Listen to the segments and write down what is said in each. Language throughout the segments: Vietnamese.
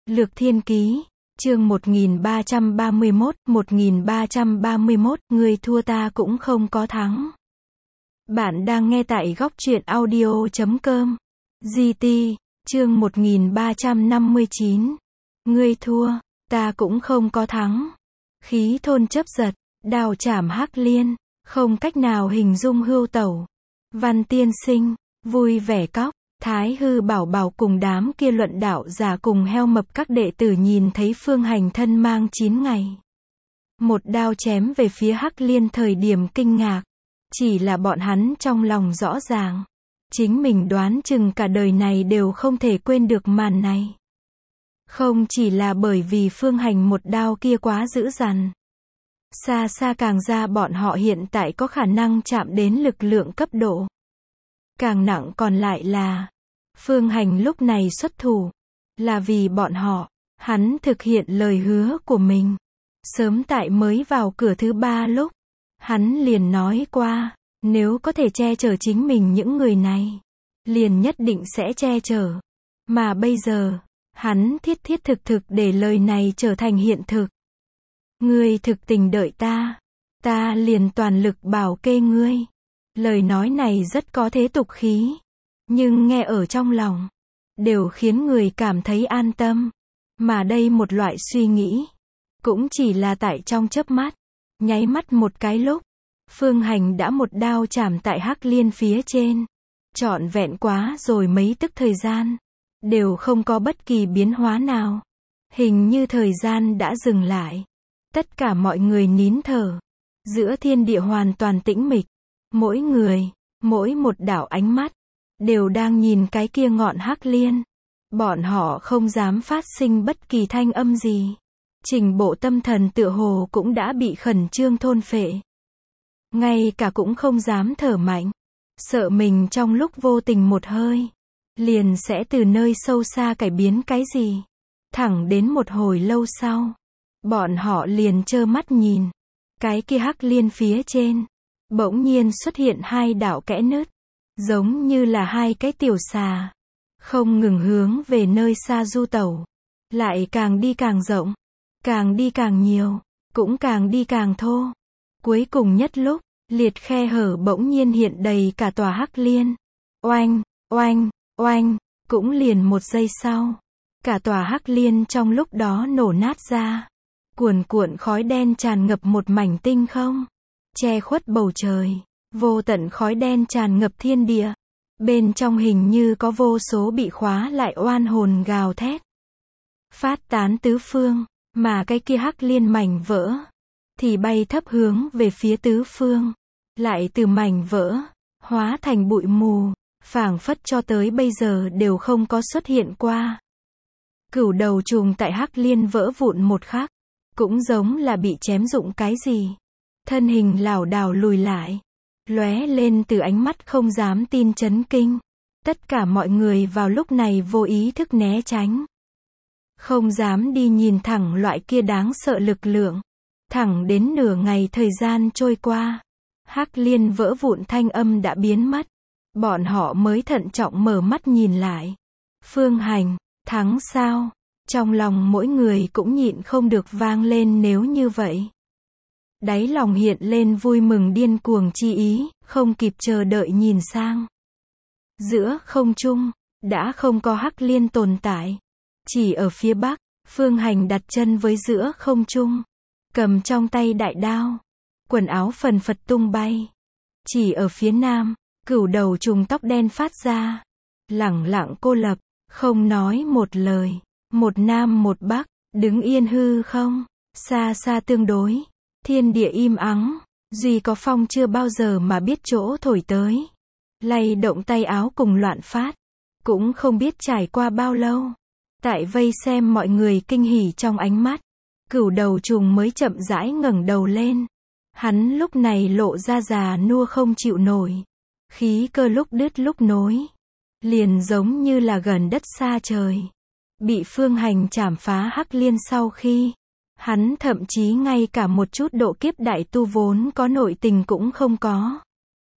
Lược Thiên Ký, chương 1331, ngươi thua ta cũng không có thắng. Bạn đang nghe tại góc truyện audio.com. GT, chương 1359. Ngươi thua, ta cũng không có thắng. Khí thôn chấp giật, đao chảm Hắc Liên, không cách nào hình dung hưu tẩu. Văn tiên sinh, vui vẻ cóc. Thái hư bảo bảo cùng đám kia luận đạo giả cùng heo mập các đệ tử nhìn thấy Phương Hành thân mang 9 ngày. Một đao chém về phía Hắc Liên thời điểm kinh ngạc. Chỉ là bọn hắn trong lòng rõ ràng. Chính mình đoán chừng cả đời này đều không thể quên được màn này. Không chỉ là bởi vì Phương Hành một đao kia quá dữ dằn. Xa xa càng ra bọn họ hiện tại có khả năng chạm đến lực lượng cấp độ. Càng nặng còn lại là, Phương Hành lúc này xuất thủ, là vì bọn họ, hắn thực hiện lời hứa của mình. Sớm tại mới vào cửa thứ 3 lúc, hắn liền nói qua, nếu có thể che chở chính mình những người này, liền nhất định sẽ che chở. Mà bây giờ, hắn thiết thực để lời này trở thành hiện thực. Ngươi thực tình đợi ta liền toàn lực bảo kê ngươi. Lời nói này rất có thế tục khí, nhưng nghe ở trong lòng, đều khiến người cảm thấy an tâm. Mà đây một loại suy nghĩ, cũng chỉ là tại trong chớp mắt, nháy mắt một cái lúc, Phương Hành đã một đao chảm tại Hắc Liên phía trên. Trọn vẹn quá rồi mấy tức thời gian, đều không có bất kỳ biến hóa nào. Hình như thời gian đã dừng lại. Tất cả mọi người nín thở. Giữa thiên địa hoàn toàn tĩnh mịch. Mỗi người, mỗi một đảo ánh mắt, đều đang nhìn cái kia ngọn Hắc Liên. Bọn họ không dám phát sinh bất kỳ thanh âm gì. Trình bộ tâm thần tựa hồ cũng đã bị khẩn trương thôn phệ. Ngay cả cũng không dám thở mạnh. Sợ mình trong lúc vô tình một hơi, liền sẽ từ nơi sâu xa cải biến cái gì. Thẳng đến một hồi lâu sau, bọn họ liền trơ mắt nhìn. Cái kia Hắc Liên phía trên, bỗng nhiên xuất hiện hai đạo kẽ nứt, giống như là hai cái tiểu xà, không ngừng hướng về nơi xa du tẩu, lại càng đi càng rộng, càng đi càng nhiều, cũng càng đi càng thô. Cuối cùng nhất lúc, liệt khe hở bỗng nhiên hiện đầy cả tòa Hắc Liên. Oanh, oanh, oanh, cũng liền một giây sau, cả tòa Hắc Liên trong lúc đó nổ nát ra. Cuồn cuộn khói đen tràn ngập một mảnh tinh không, che khuất bầu trời, vô tận khói đen tràn ngập thiên địa. Bên trong hình như có vô số bị khóa lại oan hồn gào thét, phát tán tứ phương, mà cái kia Hắc Liên mảnh vỡ, thì bay thấp hướng về phía tứ phương, lại từ mảnh vỡ, hóa thành bụi mù, phảng phất cho tới bây giờ đều không có xuất hiện qua. Cửu đầu trùng tại Hắc Liên vỡ vụn một khắc, cũng giống là bị chém dụng cái gì. Thân hình lảo đảo lùi lại, lóe lên từ ánh mắt không dám tin chấn kinh. Tất cả mọi người vào lúc này vô ý thức né tránh. Không dám đi nhìn thẳng loại kia đáng sợ lực lượng. Thẳng đến nửa ngày thời gian trôi qua, Hắc Liên vỡ vụn thanh âm đã biến mất. Bọn họ mới thận trọng mở mắt nhìn lại. Phương Hành, thắng sao? Trong lòng mỗi người cũng nhịn không được vang lên nếu như vậy. Đáy lòng hiện lên vui mừng điên cuồng chi ý, không kịp chờ đợi nhìn sang. Giữa không trung, đã không có Hắc Liên tồn tại. Chỉ ở phía bắc, Phương Hành đặt chân với giữa không trung, cầm trong tay đại đao, quần áo phần phật tung bay. Chỉ ở phía nam, cửu đầu trùng tóc đen phát ra, lẳng lặng cô lập, không nói một lời. Một nam một bắc, đứng yên hư không, xa xa tương đối, thiên địa im ắng, duy có phong chưa bao giờ mà biết chỗ thổi tới, lay động tay áo cùng loạn phát, cũng không biết trải qua bao lâu. Tại vây xem mọi người kinh hỉ trong ánh mắt, cửu đầu trùng mới chậm rãi ngẩng đầu lên. Hắn lúc này lộ ra già nua không chịu nổi, khí cơ lúc đứt lúc nối, liền giống như là gần đất xa trời. Bị Phương Hành chảm phá Hắc Liên sau khi, hắn thậm chí ngay cả một chút độ kiếp đại tu vốn có nội tình cũng không có.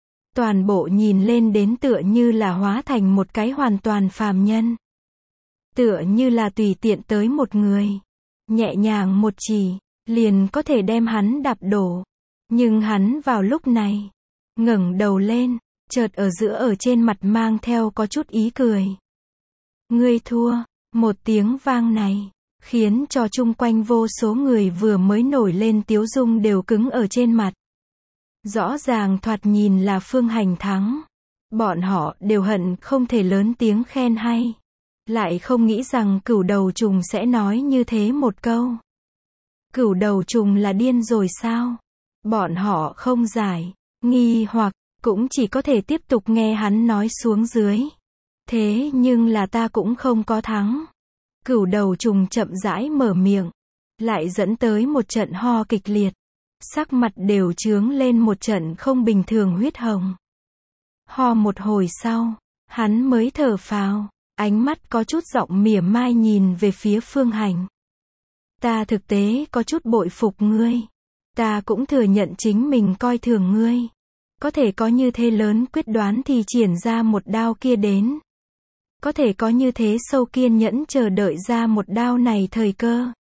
Toàn bộ nhìn lên đến tựa như là hóa thành một cái hoàn toàn phàm nhân. Tựa như là tùy tiện tới một người, nhẹ nhàng một chỉ, liền có thể đem hắn đạp đổ. Nhưng hắn vào lúc này, ngẩng đầu lên, chợt ở giữa ở trên mặt mang theo có chút ý cười. Ngươi thua, một tiếng vang này, khiến cho chung quanh vô số người vừa mới nổi lên tiếu dung đều cứng ở trên mặt. Rõ ràng thoạt nhìn là Phương Hành thắng. Bọn họ đều hận không thể lớn tiếng khen hay. Lại không nghĩ rằng Cửu Đầu Trùng sẽ nói như thế một câu. Cửu Đầu Trùng là điên rồi sao? Bọn họ không giải, nghi hoặc, cũng chỉ có thể tiếp tục nghe hắn nói xuống dưới. Thế nhưng là ta cũng không có thắng. Cửu Đầu Trùng chậm rãi mở miệng, lại dẫn tới một trận ho kịch liệt. Sắc mặt đều chướng lên một trận không bình thường huyết hồng. Ho một hồi sau, hắn mới thở phào, ánh mắt có chút giọng mỉa mai nhìn về phía Phương Hành. Ta thực tế có chút bội phục ngươi. Ta cũng thừa nhận chính mình coi thường ngươi. Có thể có như thế lớn quyết đoán thì triển ra một đao kia đến. Có thể có như thế sâu kiên nhẫn chờ đợi ra một đao này thời cơ.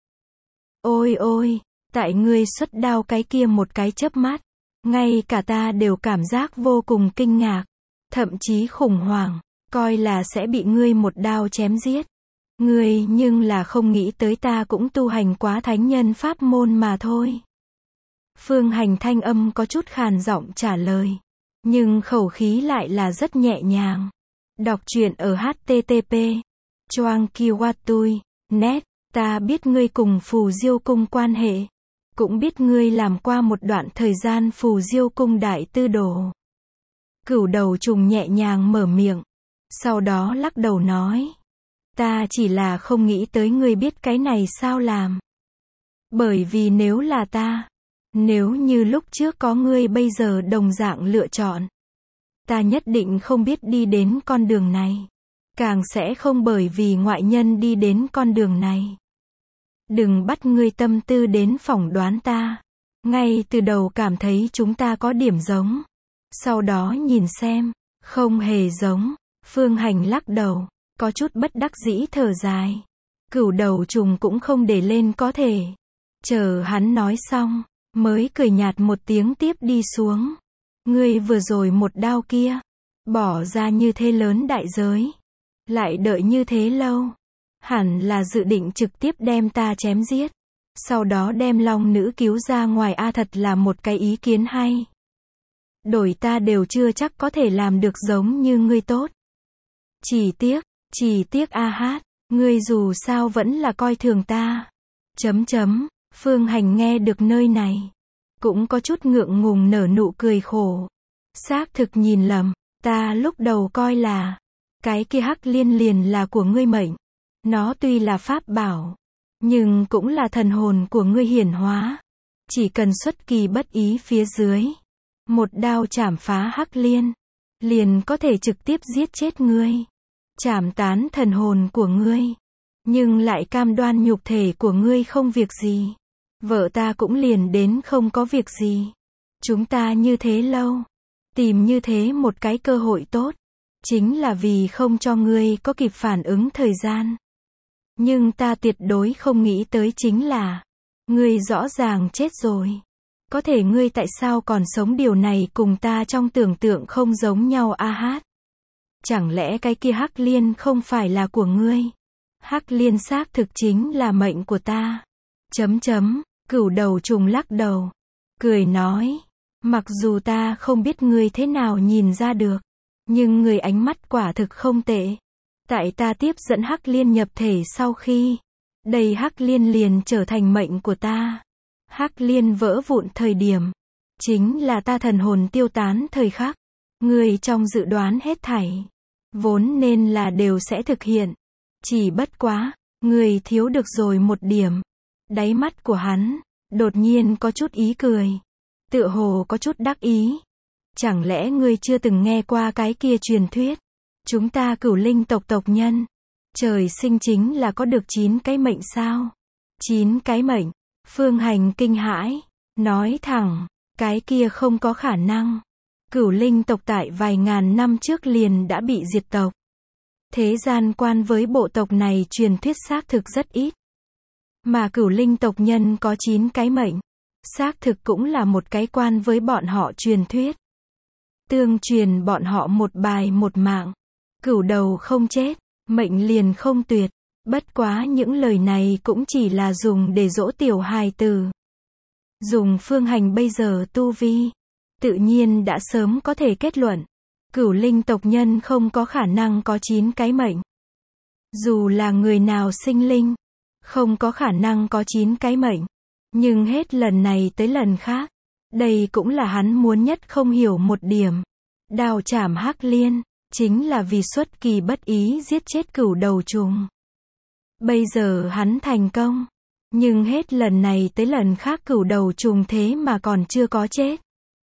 Ôi ôi, tại ngươi xuất đao cái kia một cái chớp mắt, ngay cả ta đều cảm giác vô cùng kinh ngạc, thậm chí khủng hoảng, coi là sẽ bị ngươi một đao chém giết. Ngươi nhưng là không nghĩ tới ta cũng tu hành quá thánh nhân pháp môn mà thôi. Phương Hành thanh âm có chút khàn giọng trả lời, nhưng khẩu khí lại là rất nhẹ nhàng. Đọc truyện ở http choang kiwatui net. Ta biết ngươi cùng Phù Diêu Cung quan hệ, cũng biết ngươi làm qua một đoạn thời gian Phù Diêu Cung đại tư đồ. Cửu Đầu Trùng nhẹ nhàng mở miệng, sau đó lắc đầu nói, ta chỉ là không nghĩ tới ngươi biết cái này sao làm. Bởi vì nếu là ta, nếu như lúc trước có ngươi bây giờ đồng dạng lựa chọn, ta nhất định không biết đi đến con đường này, càng sẽ không bởi vì ngoại nhân đi đến con đường này. Đừng bắt ngươi tâm tư đến phỏng đoán ta. Ngay từ đầu cảm thấy chúng ta có điểm giống. Sau đó nhìn xem, không hề giống. Phương Hành lắc đầu, có chút bất đắc dĩ thở dài. Cửu Đầu Trùng cũng không để lên có thể. Chờ hắn nói xong, mới cười nhạt một tiếng tiếp đi xuống. Ngươi vừa rồi một đao kia, bỏ ra như thế lớn đại giới, lại đợi như thế lâu. Hẳn là dự định trực tiếp đem ta chém giết. Sau đó đem Long Nữ cứu ra ngoài thật là một cái ý kiến hay. Đổi ta đều chưa chắc có thể làm được giống như ngươi tốt. Chỉ tiếc hát, ngươi dù sao vẫn là coi thường ta. Phương Hành nghe được nơi này, cũng có chút ngượng ngùng nở nụ cười khổ. Xác thực nhìn lầm, ta lúc đầu coi là, cái kia Hắc Liên liền là của ngươi mệnh. Nó tuy là pháp bảo, nhưng cũng là thần hồn của ngươi hiển hóa. Chỉ cần xuất kỳ bất ý phía dưới, một đao chảm phá Hắc Liên, liền có thể trực tiếp giết chết ngươi, chảm tán thần hồn của ngươi, nhưng lại cam đoan nhục thể của ngươi không việc gì. Vợ ta cũng liền đến không có việc gì. Chúng ta như thế lâu, tìm như thế một cái cơ hội tốt, chính là vì không cho ngươi có kịp phản ứng thời gian. Nhưng ta tuyệt đối không nghĩ tới chính là, ngươi rõ ràng chết rồi. Có thể ngươi tại sao còn sống, điều này cùng ta trong tưởng tượng không giống nhau a hát. Chẳng lẽ cái kia Hắc Liên không phải là của ngươi? Hắc Liên xác thực chính là mệnh của ta. Cửu Đầu Trùng lắc đầu, cười nói, mặc dù ta không biết ngươi thế nào nhìn ra được, nhưng ngươi ánh mắt quả thực không tệ. Tại ta tiếp dẫn Hắc Liên nhập thể sau khi, đây Hắc Liên liền trở thành mệnh của ta. Hắc Liên vỡ vụn thời điểm, chính là ta thần hồn tiêu tán thời khắc. Ngươi trong dự đoán hết thảy, vốn nên là đều sẽ thực hiện. Chỉ bất quá, ngươi thiếu được rồi một điểm. Đáy mắt của hắn, đột nhiên có chút ý cười. Tựa hồ có chút đắc ý. Chẳng lẽ ngươi chưa từng nghe qua cái kia truyền thuyết? Chúng ta Cửu Linh tộc tộc nhân, trời sinh chính là có được 9 cái mệnh sao? 9 cái mệnh. Phương Hành kinh hãi, nói thẳng, cái kia không có khả năng. Cửu Linh tộc tại vài ngàn năm trước liền đã bị diệt tộc. Thế gian quan với bộ tộc này truyền thuyết xác thực rất ít. Mà Cửu Linh tộc nhân có 9 cái mệnh. Xác thực cũng là một cái quan với bọn họ truyền thuyết. Tương truyền bọn họ một bài một mạng. Cửu đầu không chết, mệnh liền không tuyệt. Bất quá những lời này cũng chỉ là dùng để dỗ tiểu hài tử. Dùng Phương Hành bây giờ tu vi, tự nhiên đã sớm có thể kết luận. Cửu Linh tộc nhân không có khả năng có 9 cái mệnh. Dù là người nào sinh linh, không có khả năng có 9 cái mệnh. Nhưng hết lần này tới lần khác, đây cũng là hắn muốn nhất không hiểu một điểm. Đao chảm Hắc Liên, chính là vì xuất kỳ bất ý giết chết cửu đầu trùng. Bây giờ hắn thành công, nhưng hết lần này tới lần khác cửu đầu trùng thế mà còn chưa có chết.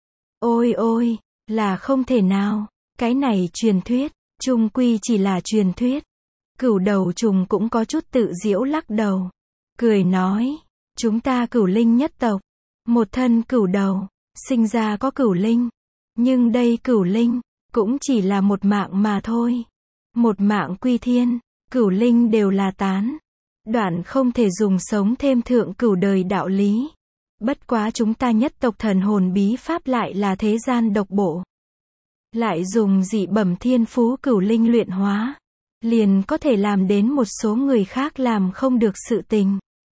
Ôi ôi, là không thể nào, cái này truyền thuyết, chung quy chỉ là truyền thuyết. Cửu đầu trùng cũng có chút tự giễu lắc đầu, cười nói, chúng ta Cửu Linh nhất tộc, một thân cửu đầu, sinh ra có cửu linh, nhưng đây cửu linh, cũng chỉ là một mạng mà thôi. Một mạng quy thiên, cửu linh đều là tán. Đoạn không thể dùng sống thêm thượng cửu đời đạo lý. Bất quá chúng ta nhất tộc thần hồn bí pháp lại là thế gian độc bộ. Lại dùng dị bẩm thiên phú cửu linh luyện hóa. Liền có thể làm đến một số người khác làm không được sự tình.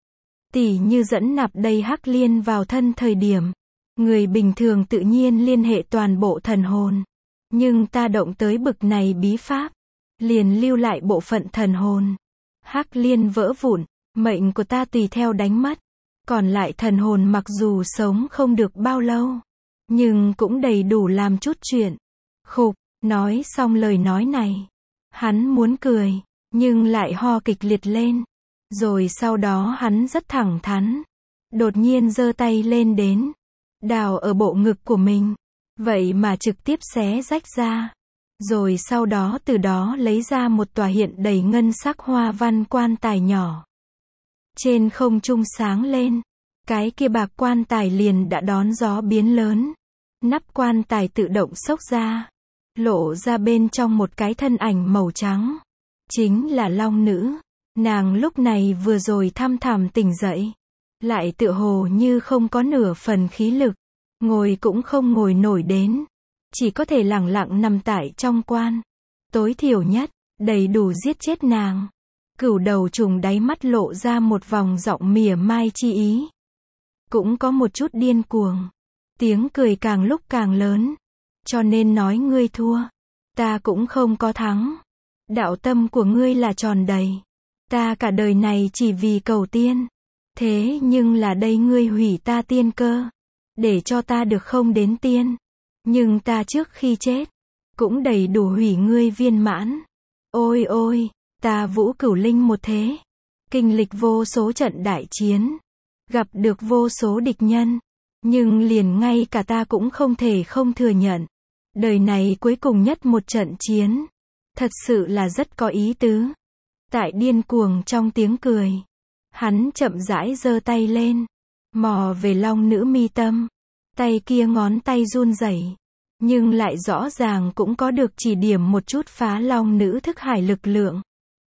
Tỉ như dẫn nạp đây Hắc Liên vào thân thời điểm. Người bình thường tự nhiên liên hệ toàn bộ thần hồn. Nhưng ta động tới bực này bí pháp. Liền lưu lại bộ phận thần hồn. Hắc Liên vỡ vụn, mệnh của ta tùy theo đánh mất. Còn lại thần hồn mặc dù sống không được bao lâu, nhưng cũng đầy đủ làm chút chuyện. Khục, nói xong lời nói này. Hắn muốn cười, nhưng lại ho kịch liệt lên. Rồi sau đó hắn rất thẳng thắn. Đột nhiên giơ tay lên đến. Đào ở bộ ngực của mình. Vậy mà trực tiếp xé rách ra. Rồi sau đó từ đó lấy ra một tòa hiện đầy ngân sắc hoa văn quan tài nhỏ. Trên không trung sáng lên. Cái kia bạc quan tài liền đã đón gió biến lớn. Nắp quan tài tự động xốc ra. Lộ ra bên trong một cái thân ảnh màu trắng. Chính là Long Nữ. Nàng lúc này vừa rồi thăm thẳm tỉnh dậy. Lại tựa hồ như không có nửa phần khí lực. Ngồi cũng không ngồi nổi đến. Chỉ có thể lẳng lặng nằm tại trong quan. Tối thiểu nhất, đầy đủ giết chết nàng. Cửu đầu trùng đáy mắt lộ ra một vòng giọng mỉa mai chi ý. Cũng có một chút điên cuồng. Tiếng cười càng lúc càng lớn. Cho nên nói ngươi thua. Ta cũng không có thắng. Đạo tâm của ngươi là tròn đầy. Ta cả đời này chỉ vì cầu tiên. Thế nhưng là đây ngươi hủy ta tiên cơ. Để cho ta được không đến tiên. Nhưng ta trước khi chết, cũng đầy đủ hủy ngươi viên mãn. Ôi ôi, ta Vũ Cửu Linh một thế. Kinh lịch vô số trận đại chiến. Gặp được vô số địch nhân. Nhưng liền ngay cả ta cũng không thể không thừa nhận. Đời này cuối cùng nhất một trận chiến. Thật sự là rất có ý tứ. Tại điên cuồng trong tiếng cười. Hắn chậm rãi giơ tay lên. Mò về Long Nữ mi tâm. Tay kia ngón tay run rẩy. Nhưng lại rõ ràng cũng có được chỉ điểm một chút phá Long Nữ thức hải lực lượng.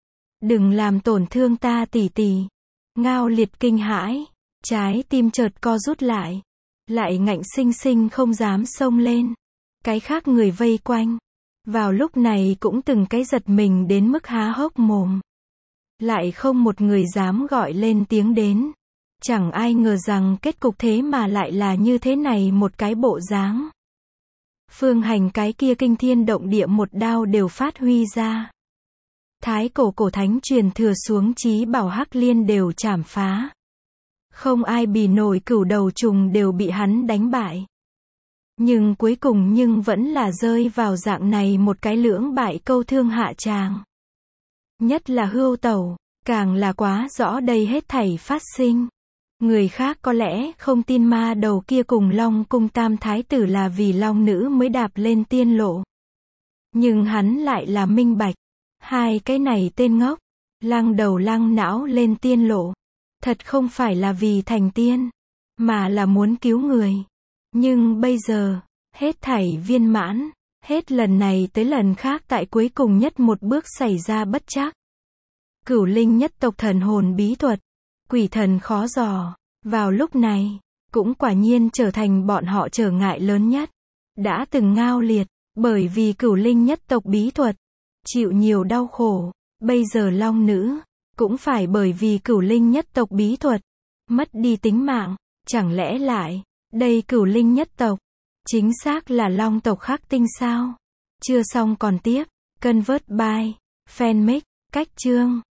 Đừng làm tổn thương ta tỷ tỷ. Ngao Liệt kinh hãi. Trái tim chợt co rút lại. Lại ngạnh sinh sinh không dám xông lên. Cái khác người vây quanh. Vào lúc này cũng từng cái giật mình đến mức há hốc mồm. Lại không một người dám gọi lên tiếng đến. Chẳng ai ngờ rằng kết cục thế mà lại là như thế này một cái bộ dáng. Phương Hành cái kia kinh thiên động địa một đao đều phát huy ra. Thái cổ cổ thánh truyền thừa xuống chí bảo Hắc Liên đều chảm phá. Không ai bì nổi cửu đầu trùng đều bị hắn đánh bại. Nhưng cuối cùng vẫn là rơi vào dạng này một cái lưỡng bại câu thương hạ tràng. Nhất là Hưu Tẩu, càng là quá rõ đây hết thảy phát sinh. Người khác có lẽ không tin ma đầu kia cùng Long cung tam thái tử là vì Long Nữ mới đạp lên tiên lộ. Nhưng hắn lại là minh bạch. Hai cái này tên ngốc, lăng đầu lăng não lên tiên lộ. Thật không phải là vì thành tiên, mà là muốn cứu người. Nhưng bây giờ, hết thảy viên mãn, Hết lần này tới lần khác tại cuối cùng nhất một bước xảy ra bất trắc. Cửu linh nhất tộc thần hồn bí thuật, quỷ thần khó dò, vào lúc này, cũng quả nhiên trở thành bọn họ trở ngại lớn nhất. Đã từng ngao liệt, bởi vì cửu linh nhất tộc bí thuật, chịu nhiều đau khổ, bây giờ long nữ, cũng phải bởi vì cửu linh nhất tộc bí thuật, mất đi tính mạng, chẳng lẽ lại, đây cửu linh nhất tộc, chính xác là long tộc khắc tinh sao? Chưa xong còn tiếp, Convert by, Fanmic, cách chương.